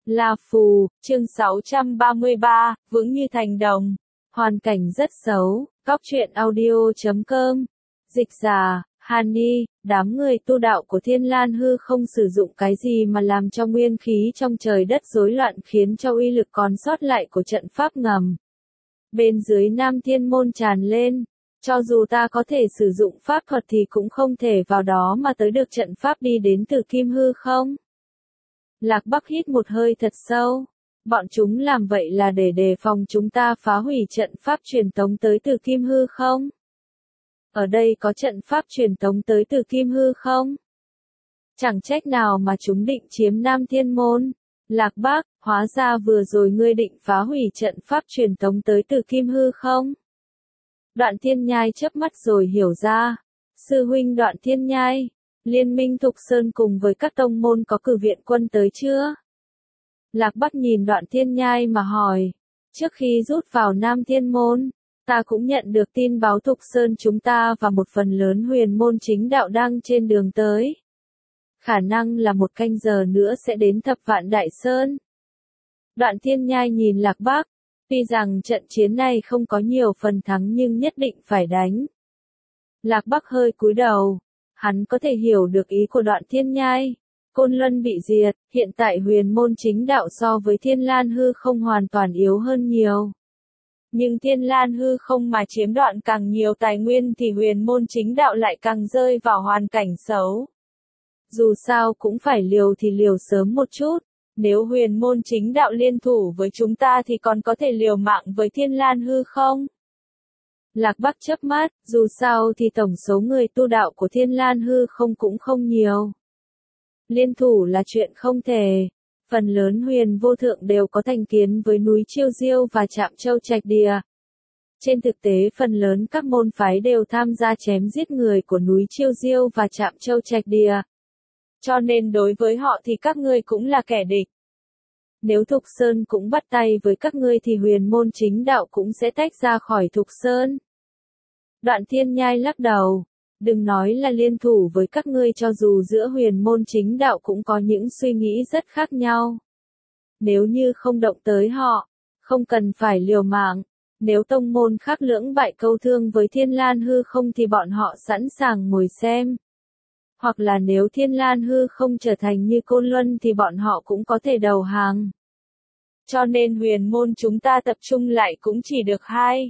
La Phù, chương 633, vững như thành đồng. Hoàn cảnh rất xấu, góc truyện audio.com. Dịch giả, Hani, đám người tu đạo của Thiên Lan Hư không sử dụng cái gì mà làm cho nguyên khí trong trời đất rối loạn khiến cho uy lực còn sót lại của trận pháp ngầm. Bên dưới Nam Thiên Môn tràn lên, cho dù ta có thể sử dụng pháp thuật thì cũng không thể vào đó mà tới được trận pháp đi đến từ Kim Hư không. Lạc Bắc hít một hơi thật sâu. Bọn chúng làm vậy là để đề phòng chúng ta phá hủy trận pháp truyền tống tới từ Kim Hư không? Ở đây có trận pháp truyền tống tới từ Kim Hư không? Chẳng trách nào mà chúng định chiếm Nam Thiên Môn. Lạc Bắc, hóa ra vừa rồi ngươi định phá hủy trận pháp truyền tống tới từ Kim Hư không? Đoạn Thiên Nhai chớp mắt rồi hiểu ra. Sư huynh Đoạn Thiên Nhai, Liên minh Thục Sơn cùng với các tông môn có cử viện quân tới chưa? Lạc Bắc nhìn Đoạn Thiên Nhai mà hỏi. Trước khi rút vào Nam Thiên Môn, ta cũng nhận được tin báo Thục Sơn chúng ta và một phần lớn huyền môn chính đạo đang trên đường tới. Khả năng là một canh giờ nữa sẽ đến Thập Vạn Đại Sơn. Đoạn Thiên Nhai nhìn Lạc Bắc, tuy rằng trận chiến này không có nhiều phần thắng nhưng nhất định phải đánh. Lạc Bắc hơi cúi đầu, hắn có thể hiểu được ý của Đoạn Thiên Nhai. Côn Luân bị diệt, hiện tại huyền môn chính đạo so với Thiên Lan Hư không hoàn toàn yếu hơn nhiều. Nhưng Thiên Lan Hư không mà chiếm đoạt càng nhiều tài nguyên thì huyền môn chính đạo lại càng rơi vào hoàn cảnh xấu. Dù sao cũng phải liều thì liều sớm một chút, nếu huyền môn chính đạo liên thủ với chúng ta thì còn có thể liều mạng với Thiên Lan Hư không? Lạc Bắc chớp mắt, dù sao thì tổng số người tu đạo của Thiên Lan Hư không cũng không nhiều. Liên thủ là chuyện không thể. Phần lớn huyền vô thượng đều có thành kiến với núi Chiêu Diêu và Trạm Châu Trạch Địa. Trên thực tế phần lớn các môn phái đều tham gia chém giết người của núi Chiêu Diêu và Trạm Châu Trạch Địa. Cho nên đối với họ thì các ngươi cũng là kẻ địch. Nếu Thục Sơn cũng bắt tay với các ngươi thì huyền môn chính đạo cũng sẽ tách ra khỏi Thục Sơn. Đoạn Thiên Nhai lắc đầu. Đừng nói là liên thủ với các ngươi, cho dù giữa huyền môn chính đạo cũng có những suy nghĩ rất khác nhau. Nếu như không động tới họ, không cần phải liều mạng. Nếu tông môn khác lưỡng bại câu thương với Thiên Lan Hư không thì bọn họ sẵn sàng ngồi xem. Hoặc là nếu Thiên Lan Hư không trở thành như Côn Luân thì bọn họ cũng có thể đầu hàng. Cho nên huyền môn chúng ta tập trung lại cũng chỉ được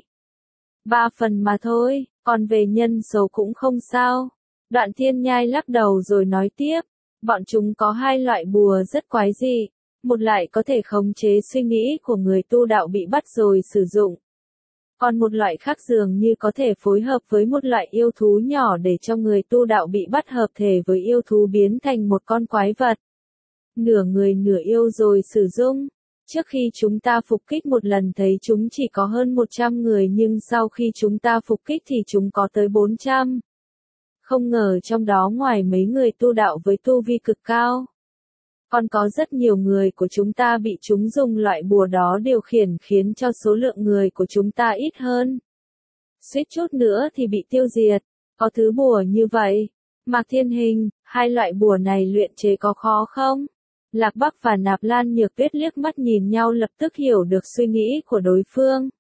2-3 phần mà thôi. Còn về nhân số cũng không sao. Đoạn Thiên Nhai lắc đầu rồi nói tiếp. Bọn chúng có hai loại bùa rất quái dị. Một loại có thể khống chế suy nghĩ của người tu đạo bị bắt rồi sử dụng. Còn một loại khác dường như có thể phối hợp với một loại yêu thú nhỏ để cho người tu đạo bị bắt hợp thể với yêu thú biến thành một con quái vật. Nửa người nửa yêu rồi sử dụng. Trước khi chúng ta phục kích một lần thấy chúng chỉ có hơn 100 người nhưng sau khi chúng ta phục kích thì chúng có tới 400. Không ngờ trong đó ngoài mấy người tu đạo với tu vi cực cao, còn có rất nhiều người của chúng ta bị chúng dùng loại bùa đó điều khiển khiến cho số lượng người của chúng ta ít hơn. Suýt chút nữa thì bị tiêu diệt. Có thứ bùa như vậy. Mạc Thiên Hình, hai loại bùa này luyện chế có khó không? Lạc Bắc và Nạp Lan Nhược Tuyết liếc mắt nhìn nhau lập tức hiểu được suy nghĩ của đối phương.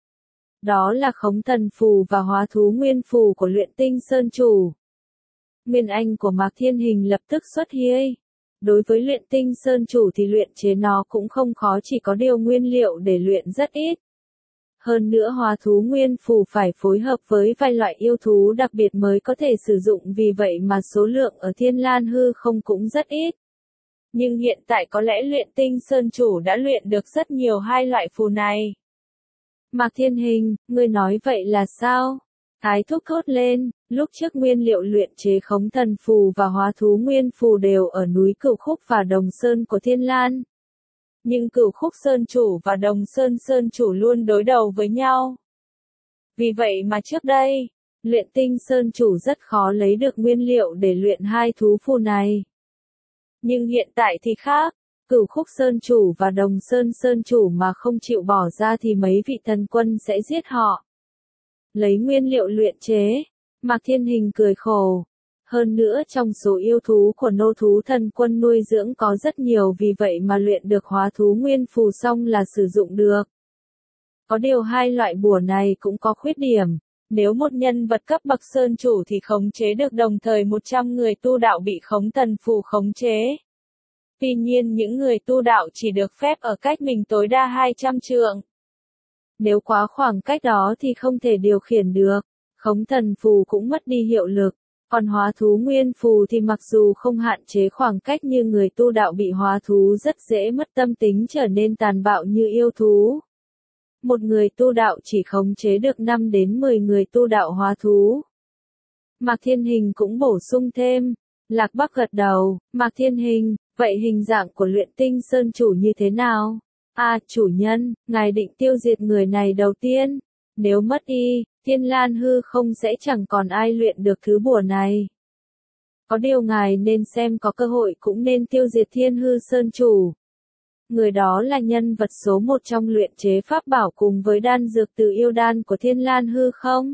Đó là Khống Thần Phù và Hóa Thú Nguyên Phù của Luyện Tinh Sơn Chủ. Nguyên Anh của Mạc Thiên Hình lập tức xuất hiện. Đối với Luyện Tinh Sơn Chủ thì luyện chế nó cũng không khó, chỉ có điều nguyên liệu để luyện rất ít. Hơn nữa Hóa Thú Nguyên Phù phải phối hợp với vài loại yêu thú đặc biệt mới có thể sử dụng, vì vậy mà số lượng ở Thiên Lan Hư không cũng rất ít. Nhưng hiện tại có lẽ Luyện Tinh Sơn Chủ đã luyện được rất nhiều hai loại phù này. Mạc Thiên Hình, ngươi nói vậy là sao? Thái Thúc thốt lên, lúc trước nguyên liệu luyện chế Khống Thần Phù và Hóa Thú Nguyên Phù đều ở núi Cửu Khúc và Đồng Sơn của Thiên Lan. Nhưng Cửu Khúc Sơn Chủ và Đồng Sơn Sơn Chủ luôn đối đầu với nhau. Vì vậy mà trước đây, Luyện Tinh Sơn Chủ rất khó lấy được nguyên liệu để luyện hai thú phù này. Nhưng hiện tại thì khác, Cửu Khúc Sơn Chủ và Đồng Sơn Sơn Chủ mà không chịu bỏ ra thì mấy vị thần quân sẽ giết họ. Lấy nguyên liệu luyện chế, Mạc Thiên Hình cười khổ. Hơn nữa trong số yêu thú của nô thú thần quân nuôi dưỡng có rất nhiều, vì vậy mà luyện được hóa thú nguyên phù xong là sử dụng được. Có điều hai loại bùa này cũng có khuyết điểm. Nếu một nhân vật cấp bậc sơn chủ thì khống chế được đồng thời 100 người tu đạo bị khống thần phù khống chế. Tuy nhiên những người tu đạo chỉ được phép ở cách mình tối đa 200 trượng. Nếu quá khoảng cách đó thì không thể điều khiển được, khống thần phù cũng mất đi hiệu lực. Còn hóa thú nguyên phù thì mặc dù không hạn chế khoảng cách như người tu đạo bị hóa thú rất dễ mất tâm tính trở nên tàn bạo như yêu thú. Một người tu đạo chỉ khống chế được 5 đến 10 người tu đạo hóa thú. Mạc Thiên Hình cũng bổ sung thêm. Lạc Bắc gật đầu. Mạc Thiên Hình, vậy hình dạng của luyện tinh sơn chủ như thế nào? Chủ nhân, ngài định tiêu diệt người này đầu tiên. Nếu mất y, Thiên Lan hư không sẽ chẳng còn ai luyện được thứ bùa này. Có điều ngài nên xem có cơ hội cũng nên tiêu diệt Thiên Hư Sơn Chủ. Người đó là nhân vật số 1 trong luyện chế pháp bảo cùng với đan dược từ yêu đan của Thiên Lan hư không?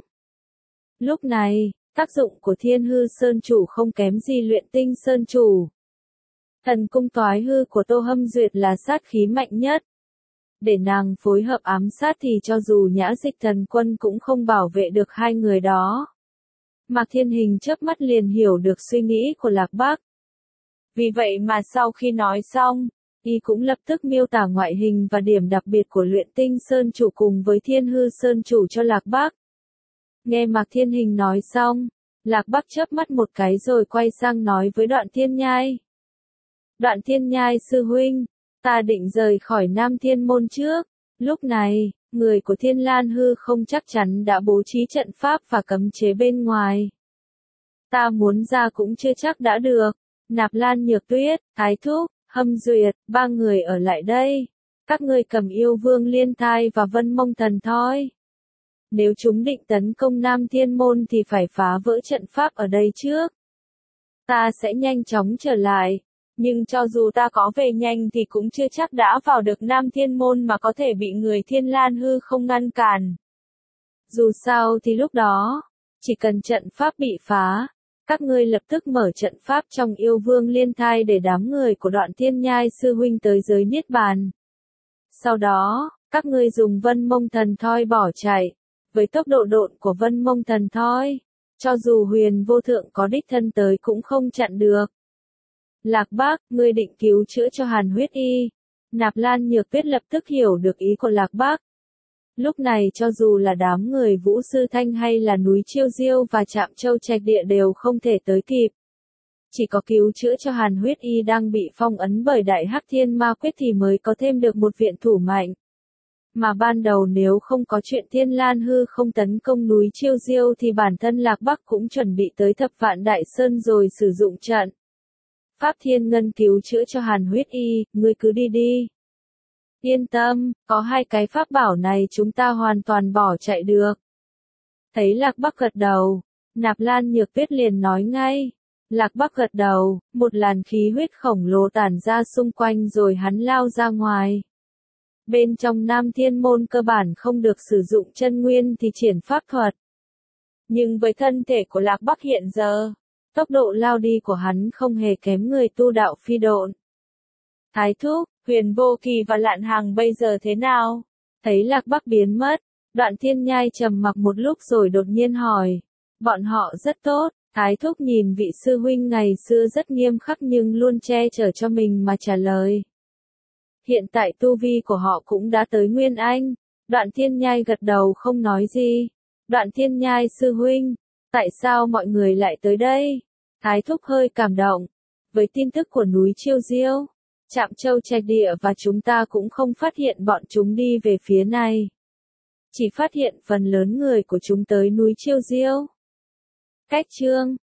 Lúc này, tác dụng của Thiên Hư Sơn Chủ không kém gì luyện tinh Sơn Chủ. Thần cung toái hư của Tô Hâm Duyệt là sát khí mạnh nhất. Để nàng phối hợp ám sát thì cho dù Nhã Dịch Thần Quân cũng không bảo vệ được hai người đó. Mạc Thiên Hình chớp mắt liền hiểu được suy nghĩ của Lạc Bắc. Vì vậy mà sau khi nói xong, y cũng lập tức miêu tả ngoại hình và điểm đặc biệt của luyện tinh Sơn Chủ cùng với Thiên Hư Sơn Chủ cho Lạc Bắc. Nghe Mạc Thiên Hình nói xong, Lạc Bắc chớp mắt một cái rồi quay sang nói với Đoạn Thiên Nhai. Đoạn Thiên Nhai sư huynh, ta định rời khỏi Nam Thiên Môn trước. Lúc này, người của Thiên Lan hư không chắc chắn đã bố trí trận pháp và cấm chế bên ngoài. Ta muốn ra cũng chưa chắc đã được. Nạp Lan Nhược Tuyết, Thái Thúc, Hâm Duyệt, 3 người ở lại đây. Các ngươi cầm yêu vương Liên Thai và Vân Mông Thần Thoi. Nếu chúng định tấn công Nam Thiên Môn thì phải phá vỡ trận pháp ở đây trước. Ta sẽ nhanh chóng trở lại. Nhưng cho dù ta có về nhanh thì cũng chưa chắc đã vào được Nam Thiên Môn mà có thể bị người Thiên Lan hư không ngăn cản. Dù sao thì lúc đó, chỉ cần trận pháp bị phá, các ngươi lập tức mở trận pháp trong yêu vương Liên Thai để đám người của Đoạn Thiên Nhai sư huynh tới giới Niết Bàn. Sau đó, các ngươi dùng Vân Mông Thần Thoi bỏ chạy. Với tốc độ độn của Vân Mông Thần Thoi, cho dù Huyền Vô Thượng có đích thân tới cũng không chặn được. Lạc Bắc, ngươi định cứu chữa cho Hàn Huyết Y. Nạp Lan Nhược Tuyết lập tức hiểu được ý của Lạc Bắc. Lúc này cho dù là đám người Vũ Sư Thanh hay là núi Chiêu Diêu và Trạm Châu Trạch Địa đều không thể tới kịp. Chỉ có cứu chữa cho Hàn Huyết Y đang bị phong ấn bởi Đại Hắc Thiên Ma Quyết thì mới có thêm được một viện thủ mạnh. Mà ban đầu nếu không có chuyện Thiên Lan hư không tấn công núi Chiêu Diêu thì bản thân Lạc Bắc cũng chuẩn bị tới Thập Vạn Đại Sơn rồi sử dụng trận Pháp Thiên Ngân cứu chữa cho Hàn Huyết Y, ngươi cứ đi đi. Yên tâm, có hai cái pháp bảo này chúng ta hoàn toàn bỏ chạy được. Thấy Lạc Bắc gật đầu, Nạp Lan Nhược Tuyết liền nói ngay. Lạc Bắc gật đầu, một làn khí huyết khổng lồ tản ra xung quanh rồi hắn lao ra ngoài. Bên trong Nam Thiên Môn cơ bản không được sử dụng chân nguyên thì triển pháp thuật. Nhưng với thân thể của Lạc Bắc hiện giờ, tốc độ lao đi của hắn không hề kém người tu đạo phi độn. Thái Thúc, Huyền Vô Kỳ và Lạn Hằng bây giờ thế nào? Thấy Lạc Bắc biến mất, Đoạn Thiên Nhai trầm mặc một lúc rồi đột nhiên hỏi. Bọn họ rất tốt. Thái Thúc nhìn vị sư huynh ngày xưa rất nghiêm khắc nhưng luôn che chở cho mình mà trả lời. Hiện tại tu vi của họ cũng đã tới Nguyên Anh. Đoạn Thiên Nhai gật đầu không nói gì. Đoạn Thiên Nhai sư huynh, tại sao mọi người lại tới đây? Thái Thúc hơi cảm động. Với tin tức của núi Chiêu Diêu, Trạm Châu Trạch Địa và chúng ta cũng không phát hiện bọn chúng đi về phía này. Chỉ phát hiện phần lớn người của chúng tới núi Chiêu Diêu. Cách chương